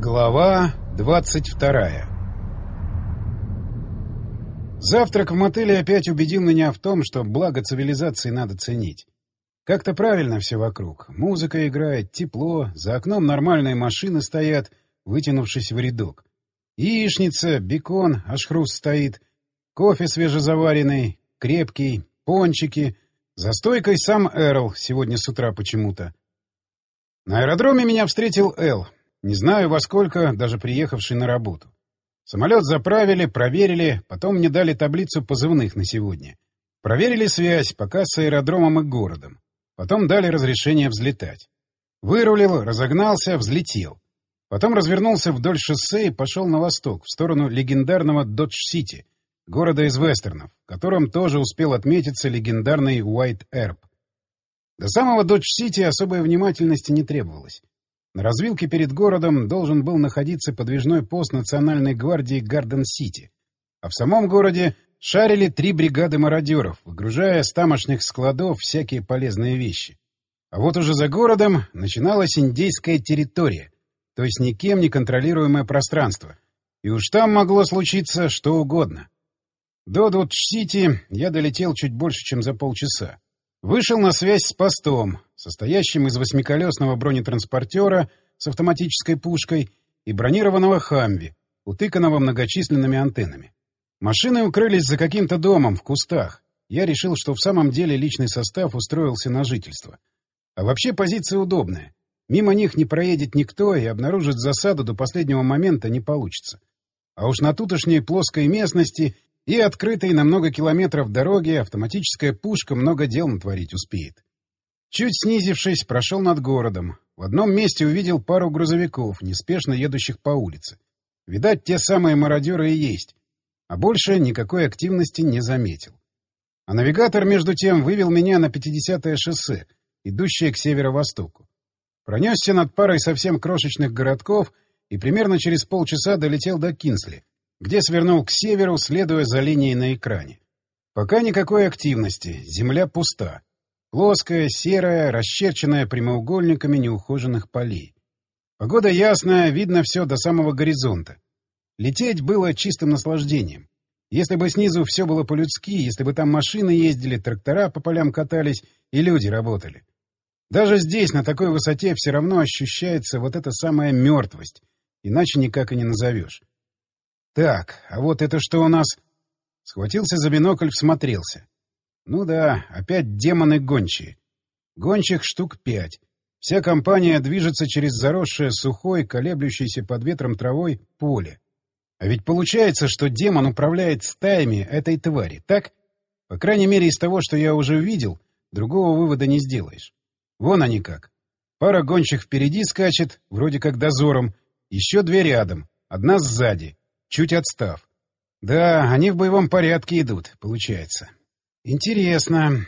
Глава 22. Завтрак в мотеле опять убедил меня в том, что благо цивилизации надо ценить. Как-то правильно все вокруг. Музыка играет, тепло, за окном нормальные машины стоят, вытянувшись в рядок. Яичница, бекон, аж хруст стоит, кофе свежезаваренный, крепкий, пончики. За стойкой сам Эрл сегодня с утра почему-то. На аэродроме меня встретил Эл. Не знаю во сколько, даже приехавший на работу. Самолет заправили, проверили, потом мне дали таблицу позывных на сегодня. Проверили связь, пока с аэродромом и городом. Потом дали разрешение взлетать. Вырулил, разогнался, взлетел. Потом развернулся вдоль шоссе и пошел на восток, в сторону легендарного Додж-Сити, города из вестернов, в котором тоже успел отметиться легендарный Уайт-Эрп. До самого Додж-Сити особой внимательности не требовалось. На развилке перед городом должен был находиться подвижной пост Национальной гвардии Гарден-Сити, а в самом городе шарили 3 бригады мародеров, выгружая с тамошних складов всякие полезные вещи. А вот уже за городом начиналась индейская территория, то есть никем не контролируемое пространство, и уж там могло случиться что угодно. До Додж-Сити я долетел чуть больше, чем за полчаса. Вышел на связь с постом, состоящим из 8-колесного бронетранспортера с автоматической пушкой и бронированного «Хамви», утыканного многочисленными антеннами. Машины укрылись за каким-то домом в кустах. Я решил, что в самом деле личный состав устроился на жительство. А вообще позиция удобная. Мимо них не проедет никто, и обнаружить засаду до последнего момента не получится. А уж на тутошней плоской местности и открытой на много километров дороги автоматическая пушка много дел натворить успеет. Чуть снизившись, прошел над городом. В одном месте увидел пару грузовиков, неспешно едущих по улице. Видать, те самые мародеры и есть. А больше никакой активности не заметил. А навигатор, между тем, вывел меня на 50-е шоссе, идущее к северо-востоку. Пронесся над парой совсем крошечных городков и примерно через полчаса долетел до Кинсли, где свернул к северу, следуя за линией на экране. Пока никакой активности, земля пуста. Плоская, серая, расчерченная прямоугольниками неухоженных полей. Погода ясная, видно все до самого горизонта. Лететь было чистым наслаждением. Если бы снизу все было по-людски, если бы там машины ездили, трактора по полям катались и люди работали. Даже здесь, на такой высоте, все равно ощущается вот эта самая мертвость, иначе никак и не назовешь. Так, а вот это что у нас? Схватился за бинокль, всмотрелся. Ну да, опять демоны гончие. Гончих штук 5. Вся компания движется через заросшее сухой, колеблющейся под ветром травой поле. А ведь получается, что демон управляет стаями этой твари, так? По крайней мере, из того, что я уже видел, другого вывода не сделаешь. Вон они как. Пара гончих впереди скачет, вроде как дозором, еще 2 рядом, одна сзади, чуть отстав. Да, они в боевом порядке идут, получается. Интересно.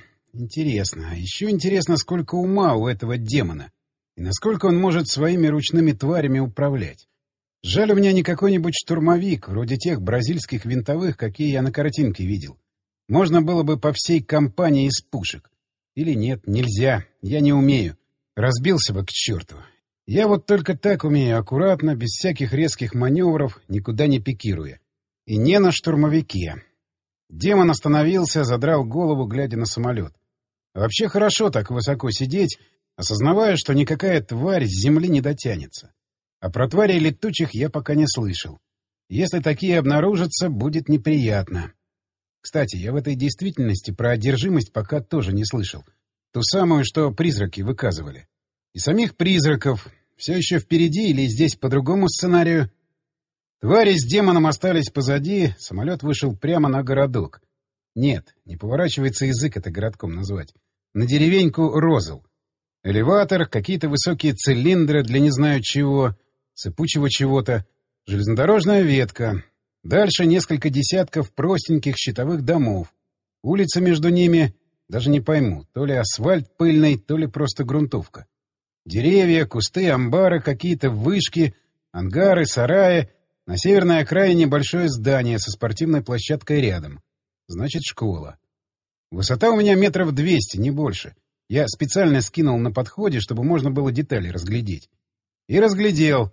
Еще интересно, сколько ума у этого демона, и насколько он может своими ручными тварями управлять. Жаль, у меня не какой-нибудь штурмовик, вроде тех бразильских винтовых, какие я на картинке видел. Можно было бы по всей компании из пушек. Или нет, нельзя, я не умею. Разбился бы к черту. Я вот только так умею, аккуратно, без всяких резких маневров, никуда не пикируя. И не на штурмовике. Демон остановился, задрал голову, глядя на самолет. Вообще хорошо так высоко сидеть, осознавая, что никакая тварь с земли не дотянется. А про тварей летучих я пока не слышал. Если такие обнаружатся, будет неприятно. Кстати, я в этой действительности про одержимость пока тоже не слышал. Ту самую, что призраки выказывали. И самих призраков все еще впереди или здесь по другому сценарию? Твари с демоном остались позади, самолет вышел прямо на городок. Нет, не поворачивается язык это городком назвать. На деревеньку Розел. Элеватор, какие-то высокие цилиндры для не знаю чего, сыпучего чего-то, железнодорожная ветка. Дальше несколько десятков простеньких щитовых домов. Улица между ними, даже не пойму, то ли асфальт пыльный, то ли просто грунтовка. Деревья, кусты, амбары, какие-то вышки, ангары, сараи. На северной окраине большое здание со спортивной площадкой рядом. Значит, школа. Высота у меня 200 метров, не больше. Я специально скинул на подходе, чтобы можно было детали разглядеть. И разглядел.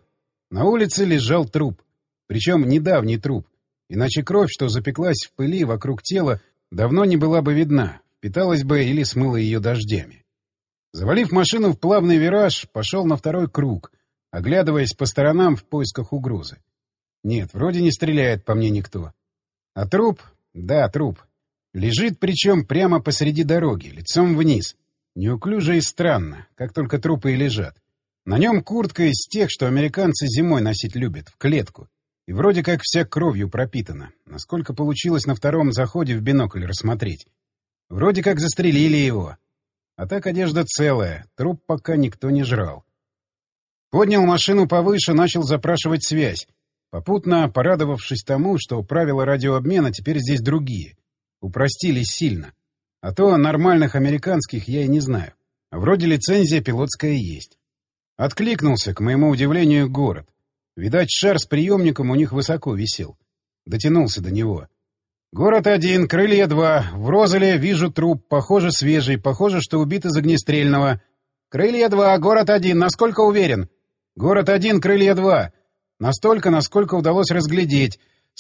На улице лежал труп. Причем недавний труп. Иначе кровь, что запеклась в пыли вокруг тела, давно не была бы видна, впиталась бы или смыла ее дождями. Завалив машину в плавный вираж, пошел на второй круг, оглядываясь по сторонам в поисках угрозы. Нет, вроде не стреляет по мне никто. А труп? Да, труп. Лежит причем прямо посреди дороги, лицом вниз. Неуклюже и странно, как только трупы и лежат. На нем куртка из тех, что американцы зимой носить любят, в клетку. И вроде как вся кровью пропитана. Насколько получилось на втором заходе в бинокль рассмотреть. Вроде как застрелили его. А так одежда целая, труп пока никто не жрал. Поднял машину повыше, начал запрашивать связь, попутно порадовавшись тому, что правила радиообмена теперь здесь другие. Упростились сильно. А то нормальных американских я и не знаю. А вроде лицензия пилотская есть. Откликнулся, к моему удивлению, город. Видать, шар с приемником у них высоко висел. Дотянулся до него. «Город 1, Крылья 2. В Розеле вижу труп. Похоже, свежий. Похоже, что убит из огнестрельного. Крылья 2, город 1. Насколько уверен?» «Город 1, Крылья 2. Настолько, насколько удалось разглядеть.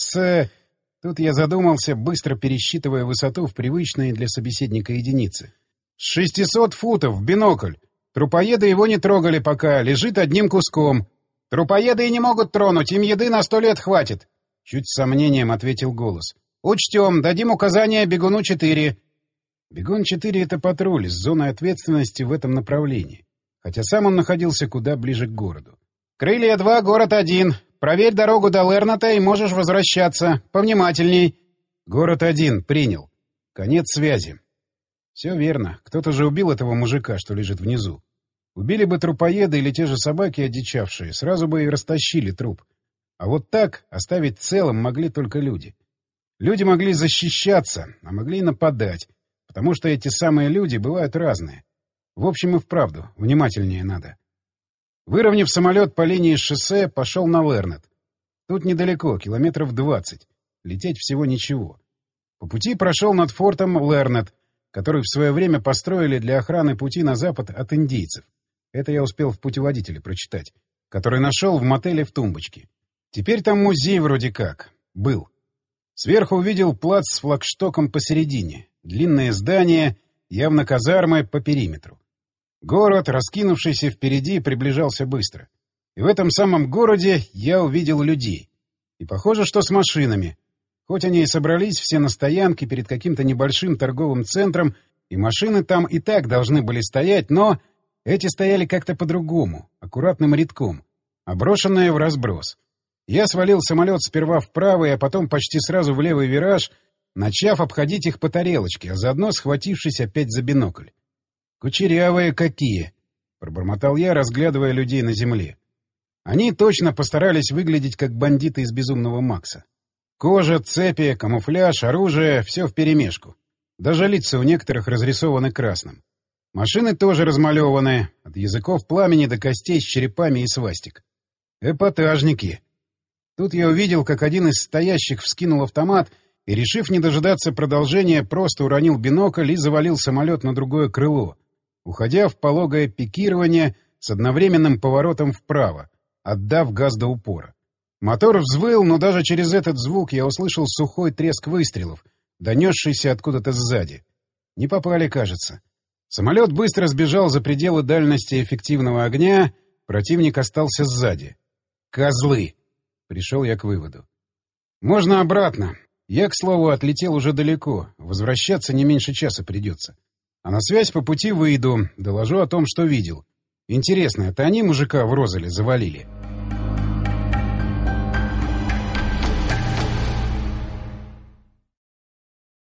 Тут я задумался, быстро пересчитывая высоту в привычные для собеседника единицы. «С 600 футов в бинокль. Трупоеды его не трогали пока. Лежит одним куском. Трупоеды и не могут тронуть. Им еды на 100 лет хватит». Чуть с сомнением ответил голос. «Учтем. Дадим указания Бегуну 4». Бегун 4 — это патруль с зоной ответственности в этом направлении. Хотя сам он находился куда ближе к городу. «Крылья 2, город 1. Проверь дорогу до Лерната и можешь возвращаться. Повнимательней». «Город 1. Принял. Конец связи». Все верно. Кто-то же убил этого мужика, что лежит внизу. Убили бы трупоеды или те же собаки одичавшие, сразу бы и растащили труп. А вот так оставить целым могли только люди. Люди могли защищаться, а могли и нападать, потому что эти самые люди бывают разные. В общем и вправду, внимательнее надо. Выровняв самолет по линии шоссе, пошел на Лернет. Тут недалеко, километров 20. Лететь всего ничего. По пути прошел над фортом Лернет, который в свое время построили для охраны пути на запад от индейцев. Это я успел в путеводителе прочитать, который нашел в мотеле в тумбочке. Теперь там музей вроде как. Был. Сверху увидел плац с флагштоком посередине. Длинное здание, явно казармы по периметру. Город, раскинувшийся впереди, приближался быстро. И в этом самом городе я увидел людей. И похоже, что с машинами. Хоть они и собрались все на стоянке перед каким-то небольшим торговым центром, и машины там и так должны были стоять, но эти стояли как-то по-другому, аккуратным рядком, оброшенные в разброс. Я свалил самолет сперва вправо, а потом почти сразу в левый вираж, начав обходить их по тарелочке, а заодно схватившись опять за бинокль. «Кучерявые какие!» — пробормотал я, разглядывая людей на земле. Они точно постарались выглядеть как бандиты из «Безумного Макса». Кожа, цепи, камуфляж, оружие — все вперемешку. Даже лица у некоторых разрисованы красным. Машины тоже размалеваны, от языков пламени до костей с черепами и свастик. Эпатажники. Тут я увидел, как один из стоящих вскинул автомат и, решив не дожидаться продолжения, просто уронил бинокль и завалил самолет на другое крыло, уходя в пологое пикирование с одновременным поворотом вправо, отдав газ до упора. Мотор взвыл, но даже через этот звук я услышал сухой треск выстрелов, донесшийся откуда-то сзади. Не попали, кажется. Самолет быстро сбежал за пределы дальности эффективного огня, противник остался сзади. «Козлы!» — пришел я к выводу. «Можно обратно. Я, к слову, отлетел уже далеко. Возвращаться не меньше часа придется. А на связь по пути выйду, доложу о том, что видел. Интересно, это они мужика в Розеле завалили?»